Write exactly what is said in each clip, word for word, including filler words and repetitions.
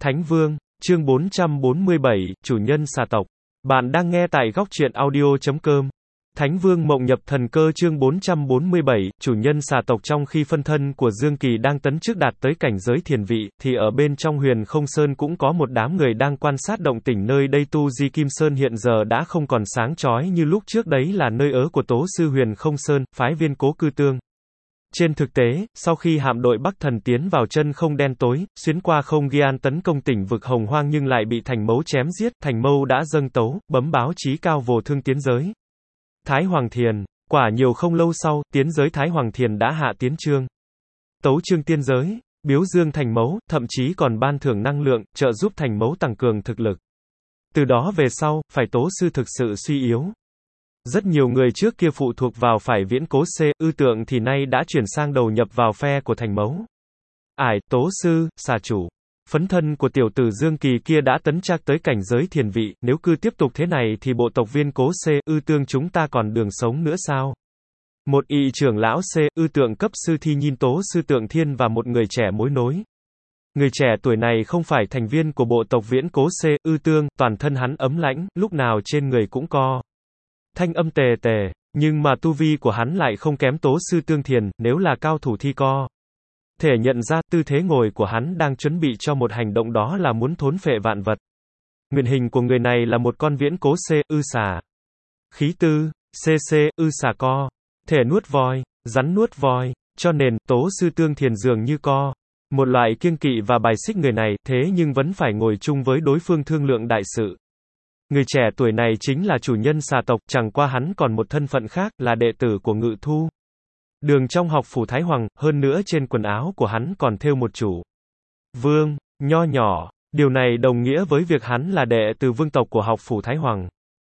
Thánh Vương, chương bốn trăm bốn mươi bảy, chủ nhân xà tộc. Bạn đang nghe tại góc truyện audio chấm com. Thánh Vương Mộng Nhập Thần Cơ chương bốn trăm bốn mươi bảy, chủ nhân xà tộc. Trong khi phân thân của Dương Kỳ đang tấn chức đạt tới cảnh giới thiền vị, thì ở bên trong Huyền Không Sơn cũng có một đám người đang quan sát động tĩnh nơi đây. Tu Di Kim Sơn hiện giờ đã không còn sáng chói như lúc trước, đấy là nơi ở của Tố Sư Huyền Không Sơn, phái viên Cố Cư Tương. Trên thực tế, sau khi hạm đội Bắc Thần tiến vào chân không đen tối, xuyến qua không gian tấn công tỉnh vực Hồng Hoang nhưng lại bị Thành Mâu chém giết, Thành Mâu đã dâng tấu, bấm báo chí cao vô thương tiến giới. Thái Hoàng Thiền, quả nhiều không lâu sau, tiến giới Thái Hoàng Thiền đã hạ tiến chương. Tấu chương tiên giới, biếu dương Thành Mâu, thậm chí còn ban thưởng năng lượng, trợ giúp Thành Mâu tăng cường thực lực. Từ đó về sau, phải Tố Sư thực sự suy yếu. Rất nhiều người trước kia phụ thuộc vào phải viễn cố C, ư tượng thì nay đã chuyển sang đầu nhập vào phe của Thành Mâu. Ải, Tố Sư, xà chủ. Phấn thân của tiểu tử Dương Kỳ kia đã tấn trác tới cảnh giới thiền vị, nếu cứ tiếp tục thế này thì bộ tộc viên cố C, ư tương chúng ta còn đường sống nữa sao? Một ỵ trưởng lão C, ư tượng cấp sư thi nhìn Tố Sư Tượng Thiên và một người trẻ mối nối. Người trẻ tuổi này không phải thành viên của bộ tộc viễn cố C, ư tương, toàn thân hắn ấm lãnh, lúc nào trên người cũng co thanh âm tề tề, nhưng mà tu vi của hắn lại không kém Tố Sư Tương Thiền, nếu là cao thủ thi co. Thể nhận ra, tư thế ngồi của hắn đang chuẩn bị cho một hành động, đó là muốn thốn phệ vạn vật. Nguyên hình của người này là một con viễn cố C, ư xà. Khí tư, cc, ư xà co. Thể nuốt voi, rắn nuốt voi, cho nên, Tố Sư Tương Thiền dường như co. Một loại kiêng kỵ và bài xích người này, thế nhưng vẫn phải ngồi chung với đối phương thương lượng đại sự. Người trẻ tuổi này chính là chủ nhân xà tộc, chẳng qua hắn còn một thân phận khác, là đệ tử của Ngự Thu Đường trong học phủ Thái Hoàng, hơn nữa trên quần áo của hắn còn thêu một chủ vương, nho nhỏ, điều này đồng nghĩa với việc hắn là đệ tử vương tộc của học phủ Thái Hoàng.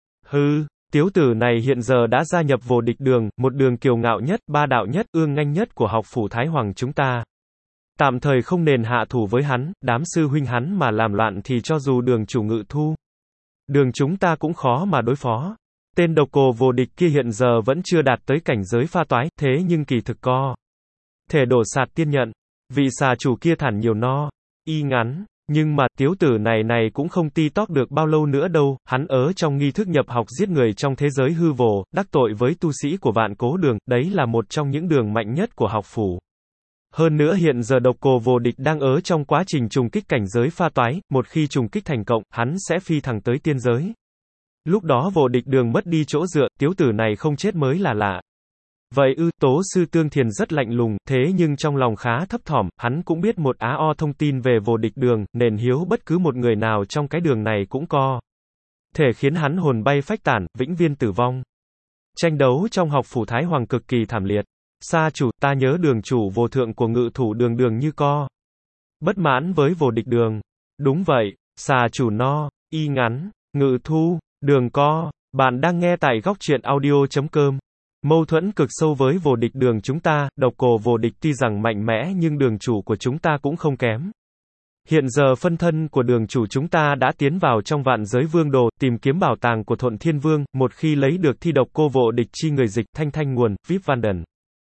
Hư, tiểu tử này hiện giờ đã gia nhập vô địch đường, một đường kiêu ngạo nhất, ba đạo nhất, ương nhanh nhất của học phủ Thái Hoàng chúng ta. Tạm thời không nên hạ thủ với hắn, đám sư huynh hắn mà làm loạn thì cho dù đường chủ Ngự Thu Đường chúng ta cũng khó mà đối phó. Tên độc cô vô địch kia hiện giờ vẫn chưa đạt tới cảnh giới pha toái, thế nhưng kỳ thực co thể đổ sạt tiên nhận. Vị xà chủ kia thản nhiều no, y ngắn, nhưng mà, tiếu tử này này cũng không ti tóp được bao lâu nữa đâu, hắn ở trong nghi thức nhập học giết người trong thế giới hư vô, đắc tội với tu sĩ của Vạn Cố Đường, đấy là một trong những đường mạnh nhất của học phủ. Hơn nữa hiện giờ độc cô vô địch đang ở trong quá trình trùng kích cảnh giới pha toái, một khi trùng kích thành công, hắn sẽ phi thẳng tới tiên giới. Lúc đó vô địch đường mất đi chỗ dựa, tiếu tử này không chết mới là lạ. Vậy ư, Tố Sư Tương Thiền rất lạnh lùng, thế nhưng trong lòng khá thấp thỏm, hắn cũng biết một á o thông tin về vô địch đường, nền hiếu bất cứ một người nào trong cái đường này cũng co thể khiến hắn hồn bay phách tản, vĩnh viễn tử vong. Tranh đấu trong học phủ Thái Hoàng cực kỳ thảm liệt. Sa chủ, ta nhớ đường chủ vô thượng của Ngự Thủ Đường đường như co bất mãn với vô địch đường. Đúng vậy, xà chủ no, y ngắn, Ngự Thu Đường co. Bạn đang nghe tại góc truyện audio chấm com. Mâu thuẫn cực sâu với vô địch đường chúng ta, độc cô vô địch tuy rằng mạnh mẽ nhưng đường chủ của chúng ta cũng không kém. Hiện giờ phân thân của đường chủ chúng ta đã tiến vào trong vạn giới vương đồ, tìm kiếm bảo tàng của Thuận Thiên Vương, một khi lấy được thi độc cô vô địch chi người dịch, thanh thanh nguồn, vip van đần.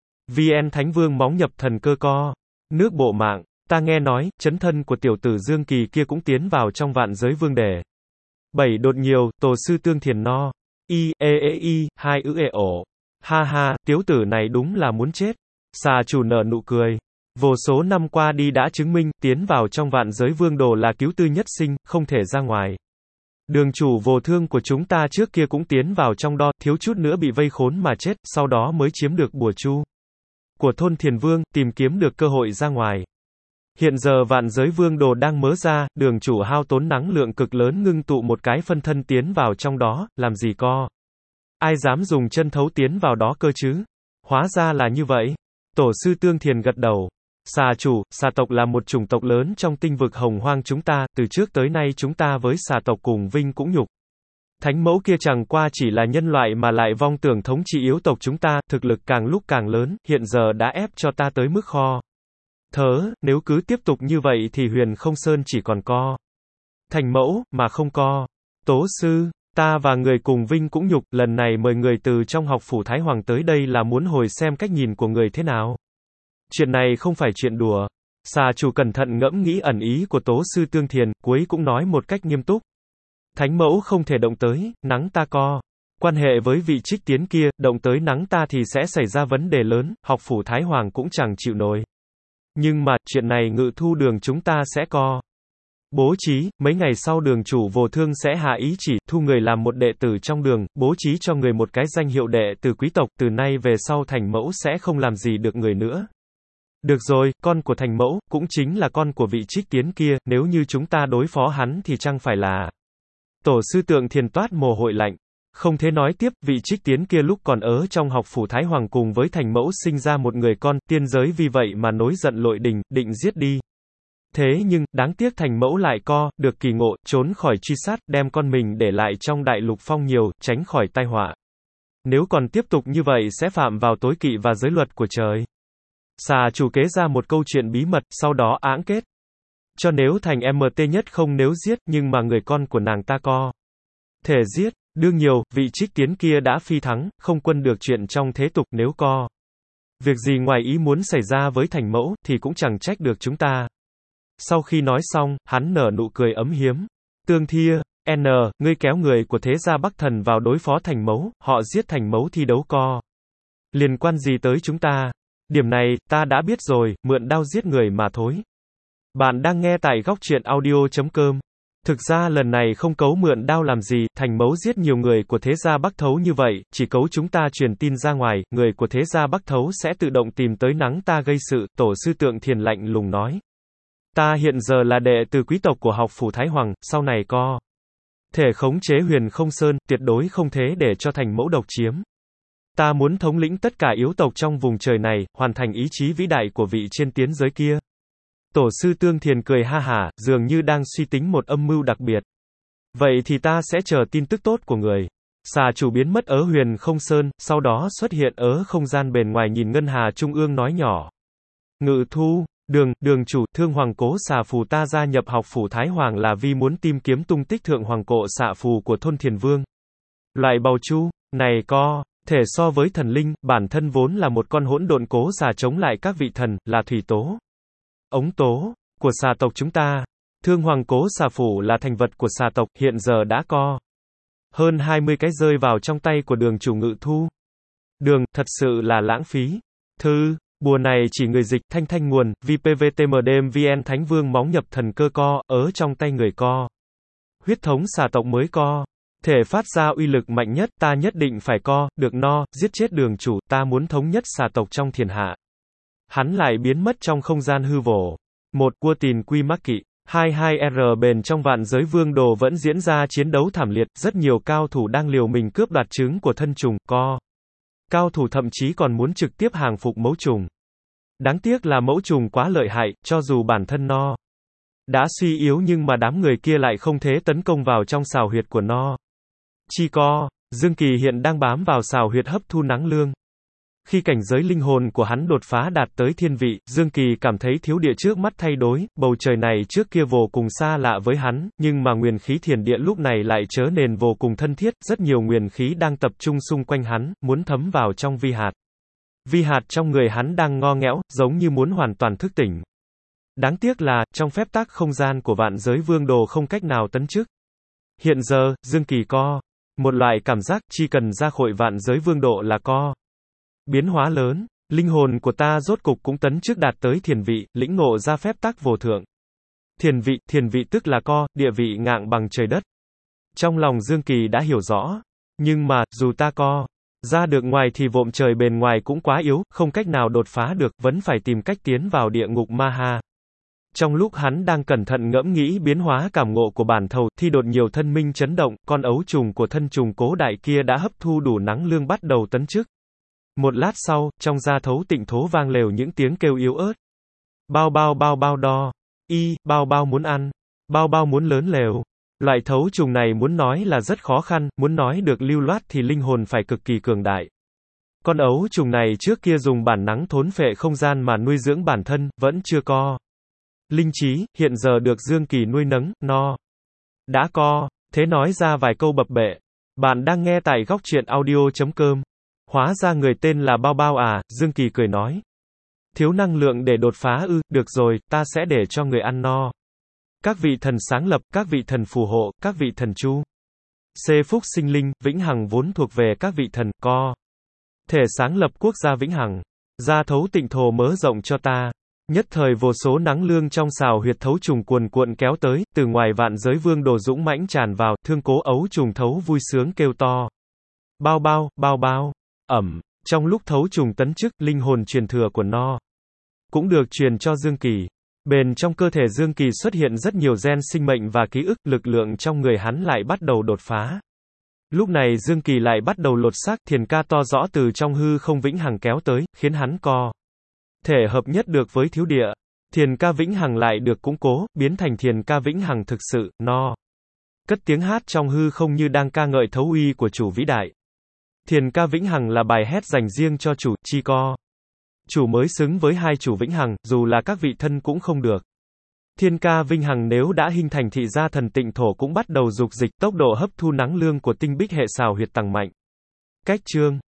vê en Thánh Vương Móng Nhập Thần Cơ co. Nước bộ mạng, ta nghe nói, chấn thân của tiểu tử Dương Kỳ kia cũng tiến vào trong vạn giới vương đề. Bảy đột nhiều, Tổ Sư Tương Thiền no. Y, e e y, hai ư e ổ. Ha ha, tiểu tử này đúng là muốn chết. Xà chủ nở nụ cười. Vô số năm qua đi đã chứng minh, tiến vào trong vạn giới vương đồ là cứu tư nhất sinh, không thể ra ngoài. Đường chủ vô thương của chúng ta trước kia cũng tiến vào trong đó, thiếu chút nữa bị vây khốn mà chết, sau đó mới chiếm được bùa chu của thôn Thiền Vương, tìm kiếm được cơ hội ra ngoài. Hiện giờ vạn giới vương đồ đang mở ra, đường chủ hao tốn năng lượng cực lớn ngưng tụ một cái phân thân tiến vào trong đó, làm gì co ai dám dùng chân thấu tiến vào đó cơ chứ? Hóa ra là như vậy. Tổ sư Tương Thiền gật đầu. Xà chủ, xà tộc là một chủng tộc lớn trong tinh vực Hồng Hoang chúng ta, từ trước tới nay chúng ta với xà tộc cùng vinh cũng nhục. Thánh mẫu kia chẳng qua chỉ là nhân loại mà lại vong tưởng thống trị yếu tộc chúng ta, thực lực càng lúc càng lớn, hiện giờ đã ép cho ta tới mức kho thớ, nếu cứ tiếp tục như vậy thì Huyền Không Sơn chỉ còn co thành mẫu, mà không co Tố Sư. Ta và người cùng vinh cũng nhục, lần này mời người từ trong học phủ Thái Hoàng tới đây là muốn hồi xem cách nhìn của người thế nào. Chuyện này không phải chuyện đùa. Xà chủ cẩn thận ngẫm nghĩ ẩn ý của Tố sư Tương Thiền, cuối cũng nói một cách nghiêm túc. Thánh mẫu không thể động tới, nắng ta co. Quan hệ với vị trích tiến kia, động tới nắng ta thì sẽ xảy ra vấn đề lớn, học phủ Thái Hoàng cũng chẳng chịu nổi. Nhưng mà, chuyện này Ngự Thu Đường chúng ta sẽ co. Bố trí, mấy ngày sau đường chủ Vô Thương sẽ hạ ý chỉ, thu người làm một đệ tử trong đường, bố trí cho người một cái danh hiệu đệ tử quý tộc, từ nay về sau thành mẫu sẽ không làm gì được người nữa. Được rồi, con của thành mẫu, cũng chính là con của vị trích tiến kia, nếu như chúng ta đối phó hắn thì chẳng phải là... Tổ sư Tượng Thiền toát mồ hôi lạnh. Không thể nói tiếp, vị trích tiến kia lúc còn ở trong học phủ Thái Hoàng cùng với thành mẫu sinh ra một người con, tiên giới vì vậy mà nối giận lội đình, định giết đi. Thế nhưng, đáng tiếc thành mẫu lại co, được kỳ ngộ, trốn khỏi truy sát, đem con mình để lại trong đại lục phong nhiều, tránh khỏi tai họa. Nếu còn tiếp tục như vậy sẽ phạm vào tối kỵ và giới luật của trời. Xà chủ kế ra một câu chuyện bí mật, sau đó áng kết. Cho nếu thành em tê nhất không nếu giết, nhưng mà người con của nàng ta co. Thể giết, đương nhiều, vị trích tiến kia đã phi thắng, không quân được chuyện trong thế tục nếu co. Việc gì ngoài ý muốn xảy ra với thành mẫu, thì cũng chẳng trách được chúng ta. Sau khi nói xong, hắn nở nụ cười ấm hiếm. Tương Thia, N, ngươi kéo người của thế gia Bắc Thần vào đối phó thành mẫu, họ giết thành mẫu thi đấu co. Liên quan gì tới chúng ta? Điểm này, ta đã biết rồi, mượn đao giết người mà thôi. Bạn đang nghe tại góc truyện audio chấm com. Thực ra lần này không cấu mượn đao làm gì, thành mẫu giết nhiều người của thế gia Bắc Thấu như vậy, chỉ cấu chúng ta truyền tin ra ngoài, người của thế gia Bắc Thấu sẽ tự động tìm tới nắng ta gây sự, tổ sư Tượng Thiền lạnh lùng nói. Ta hiện giờ là đệ tử quý tộc của học phủ Thái Hoàng, sau này co. Thể khống chế Huyền Không Sơn, tuyệt đối không thế để cho thành mẫu độc chiếm. Ta muốn thống lĩnh tất cả yếu tộc trong vùng trời này, hoàn thành ý chí vĩ đại của vị trên tiến giới kia. Tổ sư Tương Thiền cười ha hả, dường như đang suy tính một âm mưu đặc biệt. Vậy thì ta sẽ chờ tin tức tốt của người. Xà chủ biến mất ở Huyền Không Sơn, sau đó xuất hiện ở không gian bên ngoài nhìn Ngân Hà Trung ương nói nhỏ. Ngự Thu, đường, đường chủ, Thương Hoàng Cố Xà Phù ta gia nhập học phủ Thái Hoàng là vì muốn tìm kiếm tung tích Thượng Hoàng Cộ Xạ Phù của thôn Thiền Vương. Loại bào chu, này co, thể so với thần linh, bản thân vốn là một con hỗn độn cố xà chống lại các vị thần, là thủy tố. Ống tố, của xà tộc chúng ta. Thương Hoàng Cố Xà Phù là thành vật của xà tộc, hiện giờ đã co. Hơn hai mươi cái rơi vào trong tay của đường chủ Ngự Thu. Đường, thật sự là lãng phí. Thư, bùa này chỉ người dịch, thanh thanh nguồn, vê pê vê tê em đê em vê en Thánh Vương móng nhập thần cơ co, ở trong tay người co. Huyết thống xà tộc mới co. Thể phát ra uy lực mạnh nhất, ta nhất định phải co, được no, giết chết đường chủ, ta muốn thống nhất xà tộc trong thiên hạ. Hắn lại biến mất trong không gian hư vô. Một, Cua Tìn Quy Mắc Kỵ. Hai hai R bền trong vạn giới vương đồ vẫn diễn ra chiến đấu thảm liệt, rất nhiều cao thủ đang liều mình cướp đoạt trứng của thân trùng, co. Cao thủ thậm chí còn muốn trực tiếp hàng phục mẫu trùng. Đáng tiếc là mẫu trùng quá lợi hại, cho dù bản thân no đã suy yếu nhưng mà đám người kia lại không thể tấn công vào trong xào huyệt của no. Chi co, Dương Kỳ hiện đang bám vào xào huyệt hấp thu năng lượng. Khi cảnh giới linh hồn của hắn đột phá đạt tới thiên vị, Dương Kỳ cảm thấy thiếu địa trước mắt thay đổi, bầu trời này trước kia vô cùng xa lạ với hắn, nhưng mà nguyên khí thiền địa lúc này lại trở nên vô cùng thân thiết, rất nhiều nguyên khí đang tập trung xung quanh hắn, muốn thấm vào trong vi hạt. Vi hạt trong người hắn đang ngo nghẽo, giống như muốn hoàn toàn thức tỉnh. Đáng tiếc là, trong phép tắc không gian của vạn giới vương đồ không cách nào tấn chức. Hiện giờ, Dương Kỳ co. Một loại cảm giác, chỉ cần ra khỏi vạn giới vương độ là co. Biến hóa lớn, linh hồn của ta rốt cục cũng tấn chức đạt tới thiền vị, lĩnh ngộ ra phép tắc vô thượng. Thiền vị, thiền vị tức là co, địa vị ngạng bằng trời đất. Trong lòng Dương Kỳ đã hiểu rõ. Nhưng mà, dù ta co ra được ngoài thì vộm trời bền ngoài cũng quá yếu, không cách nào đột phá được, vẫn phải tìm cách tiến vào địa ngục ma ha. Trong lúc hắn đang cẩn thận ngẫm nghĩ biến hóa cảm ngộ của bản thầu, thì đột nhiều thân minh chấn động, con ấu trùng của thân trùng Cố Đại kia đã hấp thu đủ năng lượng bắt đầu tấn chức. Một lát sau, trong gia thấu tịnh thố vang lều những tiếng kêu yếu ớt. Bao bao bao bao đo. Y, bao bao muốn ăn. Bao bao muốn lớn lều. Loại thấu trùng này muốn nói là rất khó khăn, muốn nói được lưu loát thì linh hồn phải cực kỳ cường đại. Con ấu trùng này trước kia dùng bản năng thốn phệ không gian mà nuôi dưỡng bản thân, vẫn chưa co. Linh trí, hiện giờ được Dương Kỳ nuôi nấng, no. Đã co, thế nói ra vài câu bập bẹ. Bạn đang nghe tại góc truyện audio chấm com. Hóa ra người tên là Bao Bao à, Dương Kỳ cười nói. Thiếu năng lượng để đột phá ư, được rồi, ta sẽ để cho người ăn no. Các vị thần sáng lập, các vị thần phù hộ, các vị thần chu. C. Phúc sinh linh, vĩnh hằng vốn thuộc về các vị thần, co. Thể sáng lập quốc gia vĩnh hằng. Gia thấu tịnh thổ mớ rộng cho ta. Nhất thời vô số nắng lương trong xào huyệt thấu trùng cuồn cuộn kéo tới, từ ngoài vạn giới vương đồ dũng mãnh tràn vào, thương cố ấu trùng thấu vui sướng kêu to. Bao bao, bao bao. Ẩm. Trong lúc thấu trùng tấn chức, linh hồn truyền thừa của no cũng được truyền cho Dương Kỳ. Bền trong cơ thể Dương Kỳ xuất hiện rất nhiều gen sinh mệnh và ký ức, lực lượng trong người hắn lại bắt đầu đột phá. Lúc này Dương Kỳ lại bắt đầu lột xác, thiền ca to rõ từ trong hư không vĩnh hằng kéo tới, khiến hắn co thể hợp nhất được với thiếu địa. Thiền ca vĩnh hằng lại được củng cố, biến thành thiền ca vĩnh hằng thực sự, no. Cất tiếng hát trong hư không như đang ca ngợi thấu uy của chủ vĩ đại. Thiền ca vĩnh hằng là bài hét dành riêng cho chủ, chi co. Chủ mới xứng với hai chủ vĩnh hằng, dù là các vị thân cũng không được. Thiên ca vinh hằng nếu đã hình thành thị gia thần tịnh thổ cũng bắt đầu dục dịch, tốc độ hấp thu năng lượng của tinh bích hệ xào huyệt tăng mạnh. Cách chương